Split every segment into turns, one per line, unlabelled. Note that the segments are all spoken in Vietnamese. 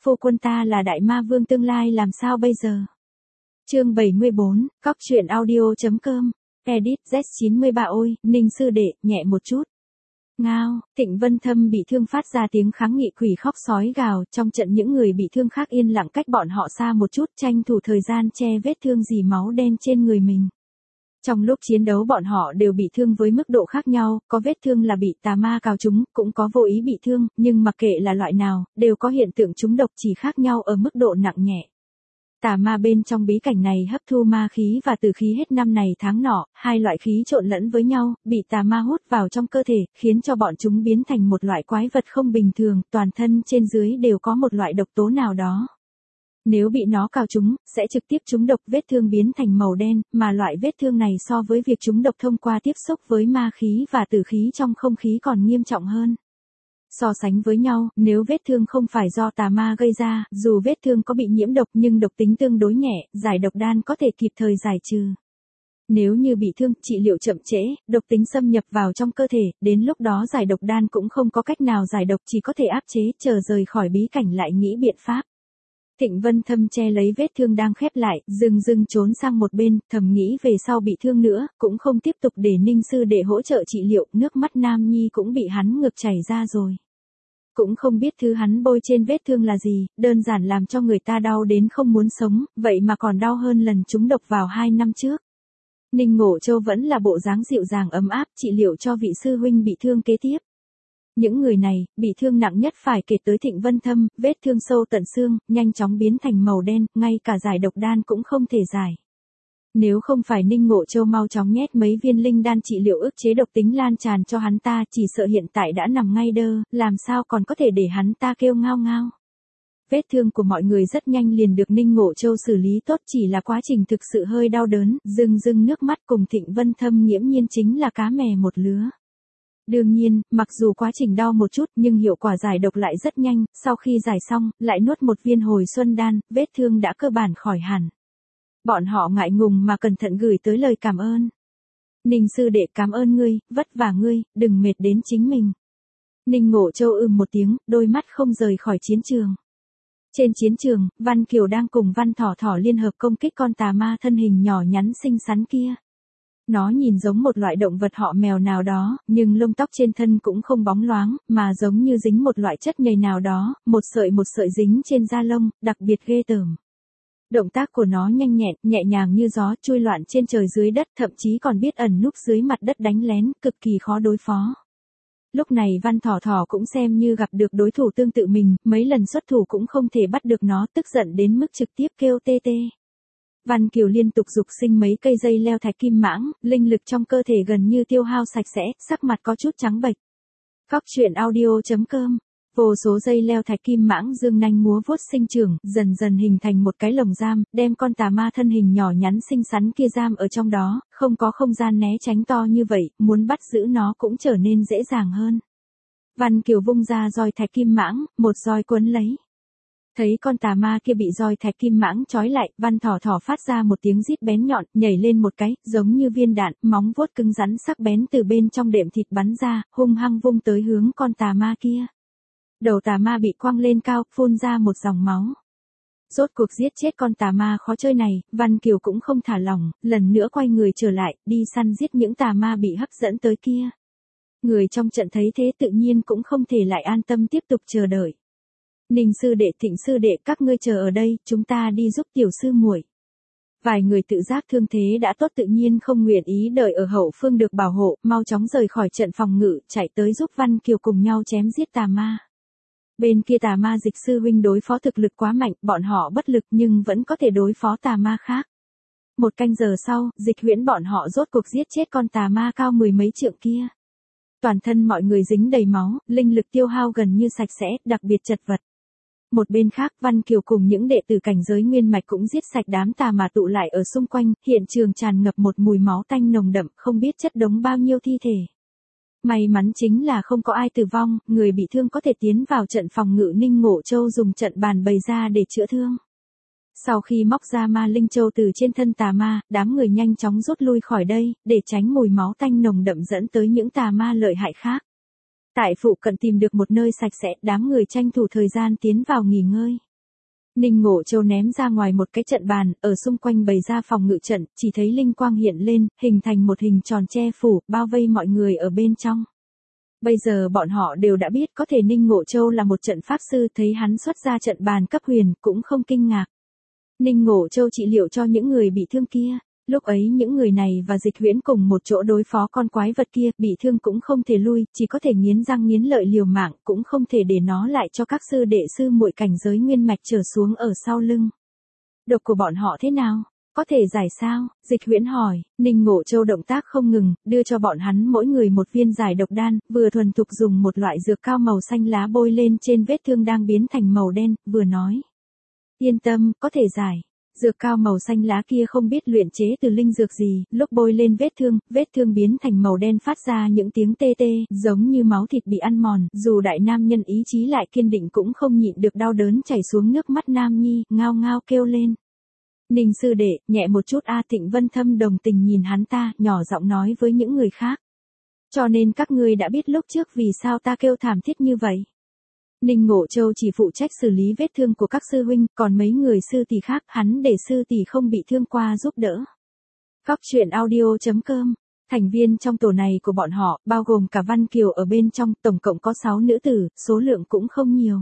phu quân ta là đại ma vương tương lai làm sao bây giờ? Chương 74, Cóc truyện audio.com, edit Z93 ôi, Ninh sư đệ, nhẹ một chút. Ngao, Thịnh Vân Thâm bị thương phát ra tiếng kháng nghị quỷ khóc sói gào, trong trận những người bị thương khác yên lặng cách bọn họ xa một chút, tranh thủ thời gian che vết thương dì máu đen trên người mình. Trong lúc chiến đấu bọn họ đều bị thương với mức độ khác nhau, có vết thương là bị tà ma cào trúng, cũng có vô ý bị thương, nhưng mặc kệ là loại nào, đều có hiện tượng trúng độc chỉ khác nhau ở mức độ nặng nhẹ. Tà ma bên trong bí cảnh này hấp thu ma khí và tử khí hết năm này tháng nọ, hai loại khí trộn lẫn với nhau, bị tà ma hút vào trong cơ thể, khiến cho bọn chúng biến thành một loại quái vật không bình thường, toàn thân trên dưới đều có một loại độc tố nào đó. Nếu bị nó cào trúng, sẽ trực tiếp trúng độc, vết thương biến thành màu đen, mà loại vết thương này so với việc trúng độc thông qua tiếp xúc với ma khí và tử khí trong không khí còn nghiêm trọng hơn. So sánh với nhau, nếu vết thương không phải do tà ma gây ra, dù vết thương có bị nhiễm độc nhưng độc tính tương đối nhẹ, giải độc đan có thể kịp thời giải trừ. Nếu như bị thương, trị liệu chậm trễ, độc tính xâm nhập vào trong cơ thể, đến lúc đó giải độc đan cũng không có cách nào giải độc, chỉ có thể áp chế, chờ rời khỏi bí cảnh lại nghĩ biện pháp. Thịnh Vân Thâm che lấy vết thương đang khép lại, dừng trốn sang một bên, thầm nghĩ về sau bị thương nữa, cũng không tiếp tục để Ninh sư đệ hỗ trợ trị liệu, nước mắt Nam Nhi cũng bị hắn ngược chảy ra rồi. Cũng không biết thứ hắn bôi trên vết thương là gì, đơn giản làm cho người ta đau đến không muốn sống, vậy mà còn đau hơn lần trúng độc vào 2 năm trước. Ninh Ngộ Châu vẫn là bộ dáng dịu dàng ấm áp trị liệu cho vị sư huynh bị thương kế tiếp. Những người này, bị thương nặng nhất phải kể tới Thịnh Vân Thâm, vết thương sâu tận xương, nhanh chóng biến thành màu đen, ngay cả giải độc đan cũng không thể giải. Nếu không phải Ninh Ngộ Châu mau chóng nhét mấy viên linh đan trị liệu ức chế độc tính lan tràn cho hắn ta, chỉ sợ hiện tại đã nằm ngay đơ, làm sao còn có thể để hắn ta kêu ngao ngao. Vết thương của mọi người rất nhanh liền được Ninh Ngộ Châu xử lý tốt, chỉ là quá trình thực sự hơi đau đớn, rưng nước mắt cùng Thịnh Vân Thâm nghiễm nhiên chính là cá mè một lứa. Đương nhiên, mặc dù quá trình đau một chút nhưng hiệu quả giải độc lại rất nhanh, sau khi giải xong, lại nuốt một viên hồi xuân đan, vết thương đã cơ bản khỏi hẳn. Bọn họ ngại ngùng mà cẩn thận gửi tới lời cảm ơn. Ninh sư đệ cảm ơn ngươi, vất vả ngươi, đừng mệt đến chính mình. Ninh Ngộ Châu một tiếng, đôi mắt không rời khỏi chiến trường. Trên chiến trường, Văn Kiều đang cùng Văn Thỏ Thỏ liên hợp công kích con tà ma thân hình nhỏ nhắn xinh xắn kia. Nó nhìn giống một loại động vật họ mèo nào đó, nhưng lông tóc trên thân cũng không bóng loáng, mà giống như dính một loại chất nhầy nào đó, một sợi dính trên da lông, đặc biệt ghê tởm. Động tác của nó nhanh nhẹn, nhẹ nhàng như gió, chui loạn trên trời dưới đất, thậm chí còn biết ẩn núp dưới mặt đất đánh lén, cực kỳ khó đối phó. Lúc này Văn Thỏ Thỏ cũng xem như gặp được đối thủ tương tự mình, mấy lần xuất thủ cũng không thể bắt được nó, tức giận đến mức trực tiếp kêu tê tê. Văn Kiều liên tục dục sinh mấy cây dây leo thạch kim mãng, linh lực trong cơ thể gần như tiêu hao sạch sẽ, sắc mặt có chút trắng bệch. Cóc truyện audio.com, vô số dây leo thạch kim mãng dương nanh múa vuốt sinh trưởng, dần dần hình thành một cái lồng giam, đem con tà ma thân hình nhỏ nhắn xinh xắn kia giam ở trong đó, không có không gian né tránh to như vậy, muốn bắt giữ nó cũng trở nên dễ dàng hơn. Văn Kiều vung ra roi thạch kim mãng, một roi quấn lấy. Thấy con tà ma kia bị roi thạch kim mãng trói lại, Văn Thỏ Thỏ phát ra một tiếng rít bén nhọn, nhảy lên một cái, giống như viên đạn, móng vuốt cứng rắn sắc bén từ bên trong đệm thịt bắn ra, hung hăng vung tới hướng con tà ma kia. Đầu tà ma bị quăng lên cao, phun ra một dòng máu. Rốt cuộc giết chết con tà ma khó chơi này, Văn Kiều cũng không thả lỏng, lần nữa quay người trở lại, đi săn giết những tà ma bị hấp dẫn tới kia. Người trong trận thấy thế tự nhiên cũng không thể lại an tâm tiếp tục chờ đợi. Ninh sư đệ, Thịnh sư đệ, các ngươi chờ ở đây, chúng ta đi giúp tiểu sư muội. Vài người tự giác thương thế đã tốt tự nhiên không nguyện ý đợi ở hậu phương được bảo hộ, mau chóng rời khỏi trận phòng ngự, chạy tới giúp Văn Kiều cùng nhau chém giết tà ma. Bên kia tà ma Dịch sư huynh đối phó thực lực quá mạnh, bọn họ bất lực nhưng vẫn có thể đối phó tà ma khác. Một canh giờ sau, Dịch Huyễn bọn họ rốt cuộc giết chết con tà ma cao 10 mấy trượng kia. Toàn thân mọi người dính đầy máu, linh lực tiêu hao gần như sạch sẽ, đặc biệt chật vật. Một bên khác, Văn Kiều cùng những đệ tử cảnh giới nguyên mạch cũng giết sạch đám tà mà tụ lại ở xung quanh, hiện trường tràn ngập một mùi máu tanh nồng đậm, không biết chất đống bao nhiêu thi thể. May mắn chính là không có ai tử vong, người bị thương có thể tiến vào trận phòng ngự Ninh Ngộ Châu dùng trận bàn bày ra để chữa thương. Sau khi móc ra ma linh châu từ trên thân tà ma, đám người nhanh chóng rút lui khỏi đây, để tránh mùi máu tanh nồng đậm dẫn tới những tà ma lợi hại khác. Tại phụ cận tìm được một nơi sạch sẽ, đám người tranh thủ thời gian tiến vào nghỉ ngơi. Ninh Ngộ Châu ném ra ngoài một cái trận bàn, ở xung quanh bày ra phòng ngự trận, chỉ thấy linh quang hiện lên, hình thành một hình tròn che phủ, bao vây mọi người ở bên trong. Bây giờ bọn họ đều đã biết có thể Ninh Ngộ Châu là một trận pháp sư, thấy hắn xuất ra trận bàn cấp huyền, cũng không kinh ngạc. Ninh Ngộ Châu trị liệu cho những người bị thương kia. Lúc ấy những người này và Dịch Huyễn cùng một chỗ đối phó con quái vật kia, bị thương cũng không thể lui, chỉ có thể nghiến răng nghiến lợi liều mạng, cũng không thể để nó lại cho các sư đệ sư muội cảnh giới nguyên mạch trở xuống ở sau lưng. Độc của bọn họ thế nào? Có thể giải sao? Dịch Huyễn hỏi. Ninh Ngộ Châu động tác không ngừng, đưa cho bọn hắn mỗi người một viên giải độc đan, vừa thuần thục dùng một loại dược cao màu xanh lá bôi lên trên vết thương đang biến thành màu đen, vừa nói. Yên tâm, có thể giải. Dược cao màu xanh lá kia không biết luyện chế từ linh dược gì, lúc bôi lên vết thương biến thành màu đen phát ra những tiếng tê tê, giống như máu thịt bị ăn mòn, dù đại nam nhân ý chí lại kiên định cũng không nhịn được đau đớn chảy xuống nước mắt nam nhi, ngao ngao kêu lên. Ninh sư đệ, nhẹ một chút a. Thịnh Vân Thâm đồng tình nhìn hắn ta, nhỏ giọng nói với những người khác. Cho nên các ngươi đã biết lúc trước vì sao ta kêu thảm thiết như vậy. Ninh Ngộ Châu chỉ phụ trách xử lý vết thương của các sư huynh, còn mấy người sư tỷ khác hắn để sư tỷ không bị thương qua giúp đỡ. Góc truyện audio.com. Thành viên trong tổ này của bọn họ, bao gồm cả Văn Kiều ở bên trong, tổng cộng có 6 nữ tử, số lượng cũng không nhiều.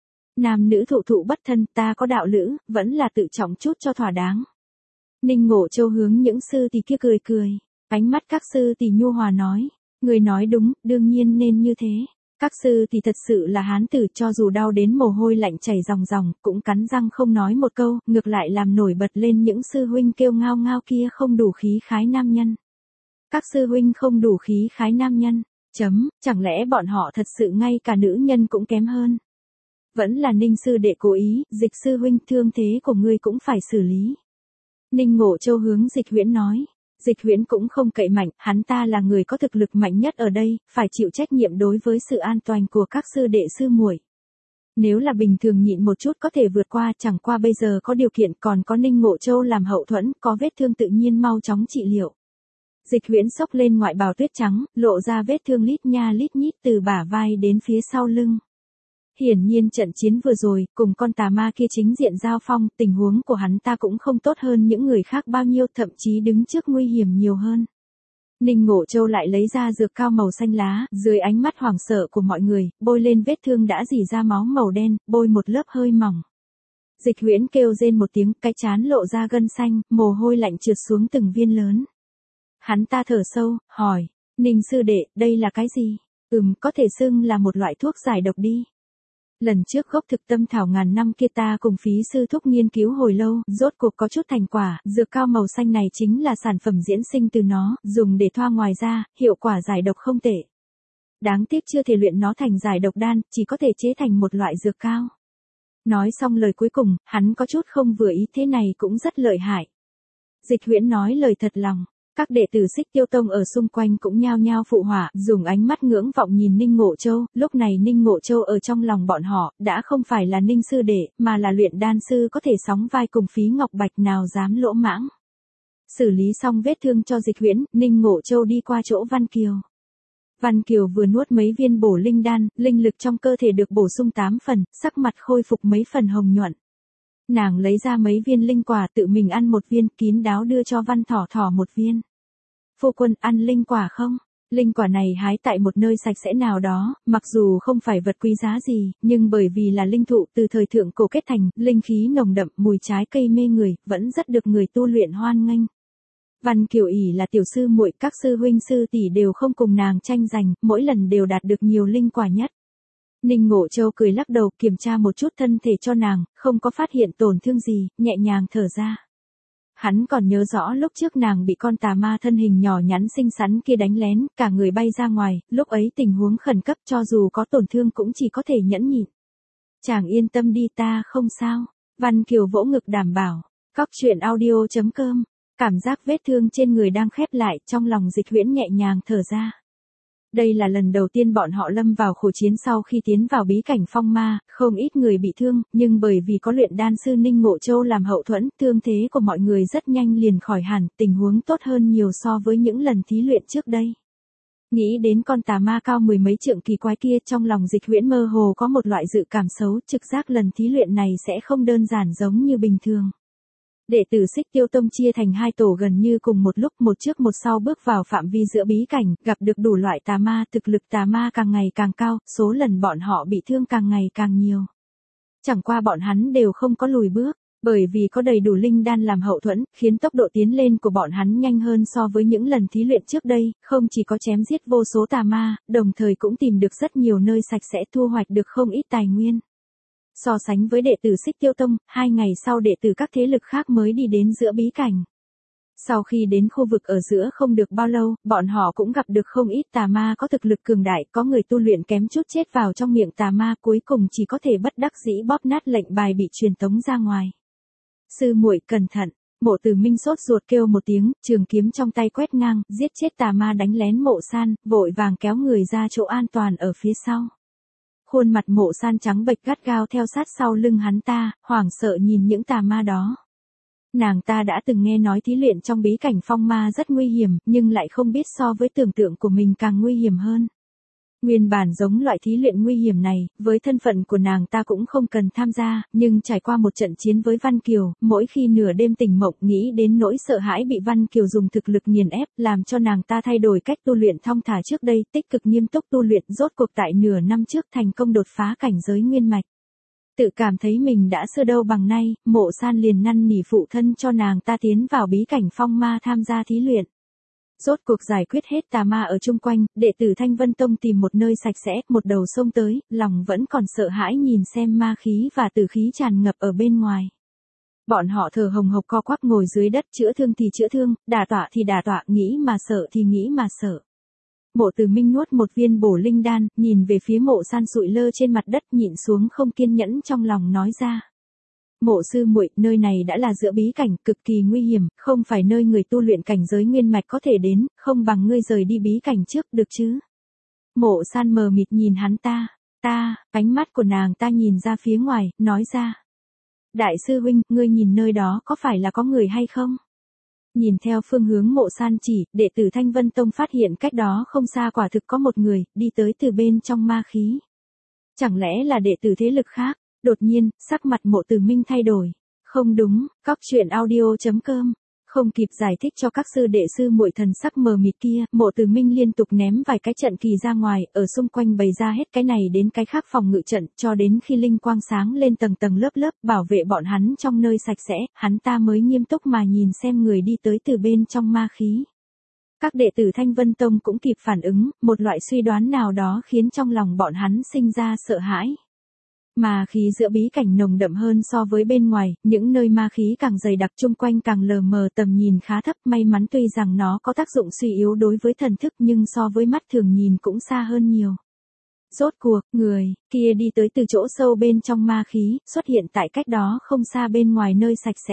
Nam nữ thụ thụ bất thân, ta có đạo lữ, vẫn là tự trọng chút cho thỏa đáng. Ninh Ngộ Châu hướng những sư tỷ kia cười cười. Ánh mắt các sư tỷ nhu hòa nói. Người nói đúng, đương nhiên nên như thế. Các sư thì thật sự là hán tử, cho dù đau đến mồ hôi lạnh chảy ròng ròng, cũng cắn răng không nói một câu, ngược lại làm nổi bật lên những sư huynh kêu ngao ngao kia không đủ khí khái nam nhân. Các sư huynh không đủ khí khái nam nhân, chẳng lẽ bọn họ thật sự ngay cả nữ nhân cũng kém hơn. Vẫn là Ninh sư đệ cố ý, Dịch sư huynh thương thế của ngươi cũng phải xử lý. Ninh Ngộ Châu hướng Dịch Huyễn nói. Dịch Huyễn cũng không cậy mạnh, hắn ta là người có thực lực mạnh nhất ở đây, phải chịu trách nhiệm đối với sự an toàn của các sư đệ sư muội. Nếu là bình thường nhịn một chút có thể vượt qua, chẳng qua bây giờ có điều kiện, còn có Ninh Ngộ Châu làm hậu thuẫn, có vết thương tự nhiên mau chóng trị liệu. Dịch Huyễn xốc lên ngoại bào tuyết trắng, lộ ra vết thương lít nha lít nhít từ bả vai đến phía sau lưng. Hiển nhiên trận chiến vừa rồi, cùng con tà ma kia chính diện giao phong, tình huống của hắn ta cũng không tốt hơn những người khác bao nhiêu, thậm chí đứng trước nguy hiểm nhiều hơn. Ninh Ngộ Châu lại lấy ra dược cao màu xanh lá, dưới ánh mắt hoảng sợ của mọi người, bôi lên vết thương đã rỉ ra máu màu đen, bôi một lớp hơi mỏng. Dịch Huyễn kêu rên một tiếng, cái trán lộ ra gân xanh, mồ hôi lạnh trượt xuống từng viên lớn. Hắn ta thở sâu, hỏi, Ninh sư đệ, đây là cái gì? Có thể xưng là một loại thuốc giải độc đi. Lần trước gốc thực tâm thảo ngàn năm kia ta cùng phí sư thúc nghiên cứu hồi lâu, rốt cuộc có chút thành quả, dược cao màu xanh này chính là sản phẩm diễn sinh từ nó, dùng để thoa ngoài da, hiệu quả giải độc không tệ. Đáng tiếc chưa thể luyện nó thành giải độc đan, chỉ có thể chế thành một loại dược cao. Nói xong lời cuối cùng, hắn có chút không vừa ý, thế này cũng rất lợi hại. Dịch Huyễn nói lời thật lòng. Các đệ tử Xích Tiêu Tông ở xung quanh cũng nhao nhao phụ họa, dùng ánh mắt ngưỡng vọng nhìn Ninh Ngộ Châu, lúc này Ninh Ngộ Châu ở trong lòng bọn họ, đã không phải là Ninh sư đệ, mà là luyện đan sư có thể sóng vai cùng Phí Ngọc Bạch, nào dám lỗ mãng. Xử lý xong vết thương cho Dịch Huyễn, Ninh Ngộ Châu đi qua chỗ Văn Kiều. Văn Kiều vừa nuốt mấy viên bổ linh đan, linh lực trong cơ thể được bổ sung 8 phần, sắc mặt khôi phục mấy phần hồng nhuận. Nàng lấy ra mấy viên linh quả tự mình ăn một viên, kín đáo đưa cho Văn Thỏ Thỏ một viên. Phu quân ăn linh quả không? Linh quả này hái tại một nơi sạch sẽ nào đó, mặc dù không phải vật quý giá gì, nhưng bởi vì là linh thụ từ thời thượng cổ kết thành, linh khí nồng đậm, mùi trái cây mê người, vẫn rất được người tu luyện hoan nghênh. Văn Kiều ỷ là tiểu sư muội, các sư huynh sư tỷ đều không cùng nàng tranh giành, mỗi lần đều đạt được nhiều linh quả nhất. Ninh Ngộ Châu cười lắc đầu, kiểm tra một chút thân thể cho nàng, không có phát hiện tổn thương gì, nhẹ nhàng thở ra. Hắn còn nhớ rõ lúc trước nàng bị con tà ma thân hình nhỏ nhắn xinh xắn kia đánh lén, cả người bay ra ngoài, lúc ấy tình huống khẩn cấp, cho dù có tổn thương cũng chỉ có thể nhẫn nhịn. Chàng yên tâm đi, ta không sao. Văn Kiều vỗ ngực đảm bảo. Góc truyện audio.com. Cảm giác vết thương trên người đang khép lại, trong lòng Dịch Huyễn nhẹ nhàng thở ra. Đây là lần đầu tiên bọn họ lâm vào khổ chiến sau khi tiến vào bí cảnh phong ma, không ít người bị thương, nhưng bởi vì có luyện đan sư Ninh Ngộ Châu làm hậu thuẫn, thương thế của mọi người rất nhanh liền khỏi hẳn, tình huống tốt hơn nhiều so với những lần thí luyện trước đây. Nghĩ đến con tà ma cao mười mấy trượng kỳ quái kia, trong lòng Dịch Huyễn mơ hồ có một loại dự cảm xấu, trực giác lần thí luyện này sẽ không đơn giản giống như bình thường. Đệ tử Xích Tiêu Tông chia thành hai tổ gần như cùng một lúc, một trước một sau bước vào phạm vi giữa bí cảnh, gặp được đủ loại tà ma, thực lực tà ma càng ngày càng cao, số lần bọn họ bị thương càng ngày càng nhiều. Chẳng qua bọn hắn đều không có lùi bước, bởi vì có đầy đủ linh đan làm hậu thuẫn, khiến tốc độ tiến lên của bọn hắn nhanh hơn so với những lần thí luyện trước đây, không chỉ có chém giết vô số tà ma, đồng thời cũng tìm được rất nhiều nơi sạch sẽ, thu hoạch được không ít tài nguyên. So sánh với đệ tử Xích Tiêu Tông, 2 ngày sau đệ tử các thế lực khác mới đi đến giữa bí cảnh. Sau khi đến khu vực ở giữa không được bao lâu, bọn họ cũng gặp được không ít tà ma có thực lực cường đại, có người tu luyện kém chút chết vào trong miệng tà ma, cuối cùng chỉ có thể bất đắc dĩ bóp nát lệnh bài bị truyền tống ra ngoài. Sư muội cẩn thận, Mộ Từ Minh sốt ruột kêu một tiếng, trường kiếm trong tay quét ngang, giết chết tà ma đánh lén Mộ San, vội vàng kéo người ra chỗ an toàn ở phía sau. Khuôn mặt Mộ San trắng bệch gắt gao theo sát sau lưng hắn ta, hoảng sợ nhìn những tà ma đó. Nàng ta đã từng nghe nói thí luyện trong bí cảnh phong ma rất nguy hiểm, nhưng lại không biết so với tưởng tượng của mình càng nguy hiểm hơn. Nguyên bản giống loại thí luyện nguy hiểm này, với thân phận của nàng ta cũng không cần tham gia, nhưng trải qua một trận chiến với Văn Kiều, mỗi khi nửa đêm tỉnh mộng nghĩ đến nỗi sợ hãi bị Văn Kiều dùng thực lực nghiền ép, làm cho nàng ta thay đổi cách tu luyện thong thả trước đây, tích cực nghiêm túc tu luyện, rốt cuộc tại nửa năm trước thành công đột phá cảnh giới nguyên mạch. Tự cảm thấy mình đã xưa đâu bằng nay, Mộ San liền năn nỉ phụ thân cho nàng ta tiến vào bí cảnh phong ma tham gia thí luyện. Rốt cuộc giải quyết hết tà ma ở chung quanh, đệ tử Thanh Vân Tông tìm một nơi sạch sẽ, một đầu sông tới, lòng vẫn còn sợ hãi nhìn xem ma khí và tử khí tràn ngập ở bên ngoài. Bọn họ thở hồng hộc co quắp ngồi dưới đất, chữa thương thì chữa thương, đả tọa thì đả tọa, nghĩ mà sợ thì nghĩ mà sợ. Mộ Từ Minh nuốt một viên bổ linh đan, nhìn về phía Mộ San sụi lơ trên mặt đất, nhịn xuống không kiên nhẫn trong lòng nói ra. Mộ sư muội, nơi này đã là giữa bí cảnh, cực kỳ nguy hiểm, không phải nơi người tu luyện cảnh giới nguyên mạch có thể đến, không bằng ngươi rời đi bí cảnh trước, được chứ? Mộ San mờ mịt nhìn hắn ta, ánh mắt của nàng ta nhìn ra phía ngoài, nói ra. Đại sư huynh, ngươi nhìn nơi đó có phải là có người hay không? Nhìn theo phương hướng Mộ San chỉ, đệ tử Thanh Vân Tông phát hiện cách đó không xa quả thực có một người, đi tới từ bên trong ma khí. Chẳng lẽ là đệ tử thế lực khác? Đột nhiên, sắc mặt Mộ Từ Minh thay đổi. Không đúng, cóc truyện audio.com. Không kịp giải thích cho các sư đệ sư muội thần sắc mờ mịt kia, Mộ Từ Minh liên tục ném vài cái trận kỳ ra ngoài, ở xung quanh bày ra hết cái này đến cái khác phòng ngự trận, cho đến khi linh quang sáng lên tầng tầng lớp lớp, bảo vệ bọn hắn trong nơi sạch sẽ, hắn ta mới nghiêm túc mà nhìn xem người đi tới từ bên trong ma khí. Các đệ tử Thanh Vân Tông cũng kịp phản ứng, một loại suy đoán nào đó khiến trong lòng bọn hắn sinh ra sợ hãi. Ma khí giữa bí cảnh nồng đậm hơn so với bên ngoài, những nơi ma khí càng dày đặc chung quanh càng lờ mờ, tầm nhìn khá thấp, may mắn tuy rằng nó có tác dụng suy yếu đối với thần thức nhưng so với mắt thường nhìn cũng xa hơn nhiều. Rốt cuộc, người kia đi tới từ chỗ sâu bên trong ma khí, xuất hiện tại cách đó không xa bên ngoài nơi sạch sẽ.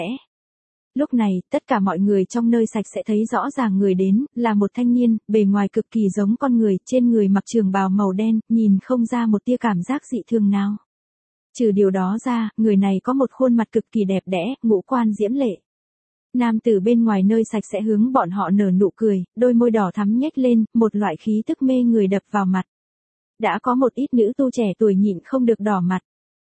Lúc này, tất cả mọi người trong nơi sạch sẽ thấy rõ ràng người đến, là một thanh niên, bề ngoài cực kỳ giống con người, trên người mặc trường bào màu đen, nhìn không ra một tia cảm giác dị thường nào. Trừ điều đó ra, người này có một khuôn mặt cực kỳ đẹp đẽ, ngũ quan diễm lệ. Nam tử bên ngoài nơi sạch sẽ hướng bọn họ nở nụ cười, đôi môi đỏ thắm nhếch lên, một loại khí tức mê người đập vào mặt. Đã có một ít nữ tu trẻ tuổi nhịn không được đỏ mặt.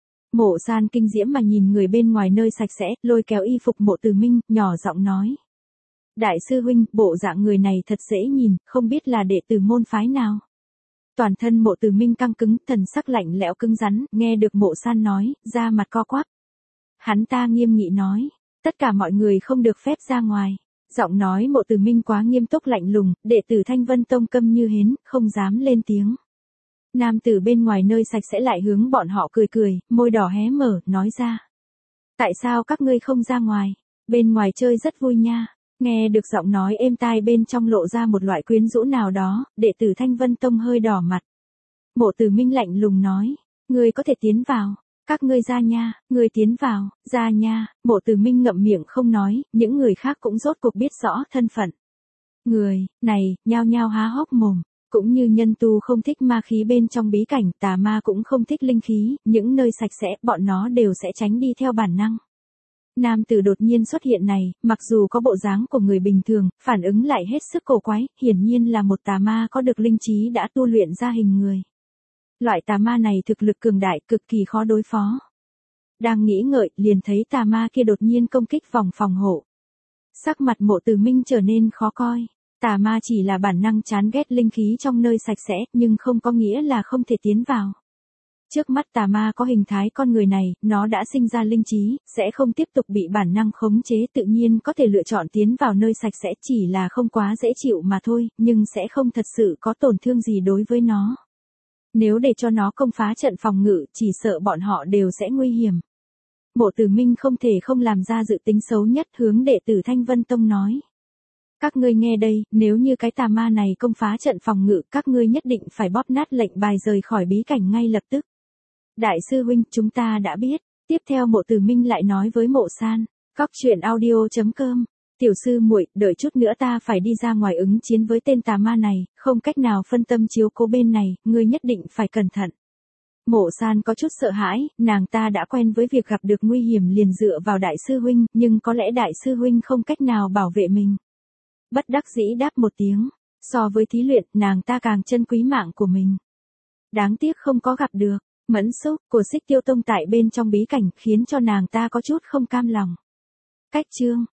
Mộ San kinh diễm mà nhìn người bên ngoài nơi sạch sẽ, lôi kéo y phục Mộ Từ Minh, nhỏ giọng nói. Đại sư huynh, bộ dạng người này thật dễ nhìn, không biết là đệ tử môn phái nào. Toàn thân Mộ Từ Minh căng cứng, thần sắc lạnh lẽo cứng rắn, nghe được Mộ San nói, da mặt co quắp. Hắn ta nghiêm nghị nói, tất cả mọi người không được phép ra ngoài. Giọng nói Mộ Từ Minh quá nghiêm túc lạnh lùng, đệ tử Thanh Vân Tông câm như hến, không dám lên tiếng. Nam tử bên ngoài nơi sạch sẽ lại hướng bọn họ cười cười, môi đỏ hé mở, nói ra. Tại sao các ngươi không ra ngoài? Bên ngoài chơi rất vui nha. Nghe được giọng nói êm tai bên trong lộ ra một loại quyến rũ nào đó, đệ tử Thanh Vân Tông hơi đỏ mặt. Mộ Từ Minh lạnh lùng nói, ngươi có thể tiến vào, các ngươi ra nha, ngươi tiến vào, ra nha. Mộ Từ Minh ngậm miệng không nói, những người khác cũng rốt cuộc biết rõ thân phận. Người này, nhao nhao há hốc mồm. Cũng như nhân tu không thích ma khí bên trong bí cảnh, tà ma cũng không thích linh khí, những nơi sạch sẽ, bọn nó đều sẽ tránh đi theo bản năng. Nam tử đột nhiên xuất hiện này, mặc dù có bộ dáng của người bình thường, phản ứng lại hết sức cổ quái, hiển nhiên là một tà ma có được linh trí đã tu luyện ra hình người. Loại tà ma này thực lực cường đại, cực kỳ khó đối phó. Đang nghĩ ngợi, liền thấy tà ma kia đột nhiên công kích vòng phòng hộ. Sắc mặt Mộ Từ Minh trở nên khó coi. Tà ma chỉ là bản năng chán ghét linh khí trong nơi sạch sẽ, nhưng không có nghĩa là không thể tiến vào. Trước mắt tà ma có hình thái con người này, nó đã sinh ra linh trí, sẽ không tiếp tục bị bản năng khống chế, tự nhiên có thể lựa chọn tiến vào nơi sạch sẽ, chỉ là không quá dễ chịu mà thôi, nhưng sẽ không thật sự có tổn thương gì đối với nó. Nếu để cho nó công phá trận phòng ngự, chỉ sợ bọn họ đều sẽ nguy hiểm. Mộ Từ Minh không thể không làm ra dự tính xấu nhất, hướng đệ tử Thanh Vân Tông nói. Các ngươi nghe đây, nếu như cái tà ma này công phá trận phòng ngự, các ngươi nhất định phải bóp nát lệnh bài rời khỏi bí cảnh ngay lập tức. Đại sư huynh, chúng ta đã biết. Tiếp theo Mộ Từ Minh lại nói với Mộ San, coctruyện.audio.com, tiểu sư muội, đợi chút nữa ta phải đi ra ngoài ứng chiến với tên tà ma này, không cách nào phân tâm chiếu cố bên này, ngươi nhất định phải cẩn thận. Mộ San có chút sợ hãi, nàng ta đã quen với việc gặp được nguy hiểm liền dựa vào đại sư huynh, nhưng có lẽ đại sư huynh không cách nào bảo vệ mình. Bất đắc dĩ đáp một tiếng, so với thí luyện, nàng ta càng trân quý mạng của mình. Đáng tiếc không có gặp được. Mẫn Xúc của Xích Tiêu Tông tại bên trong bí cảnh khiến cho nàng ta có chút không cam lòng. Cách chương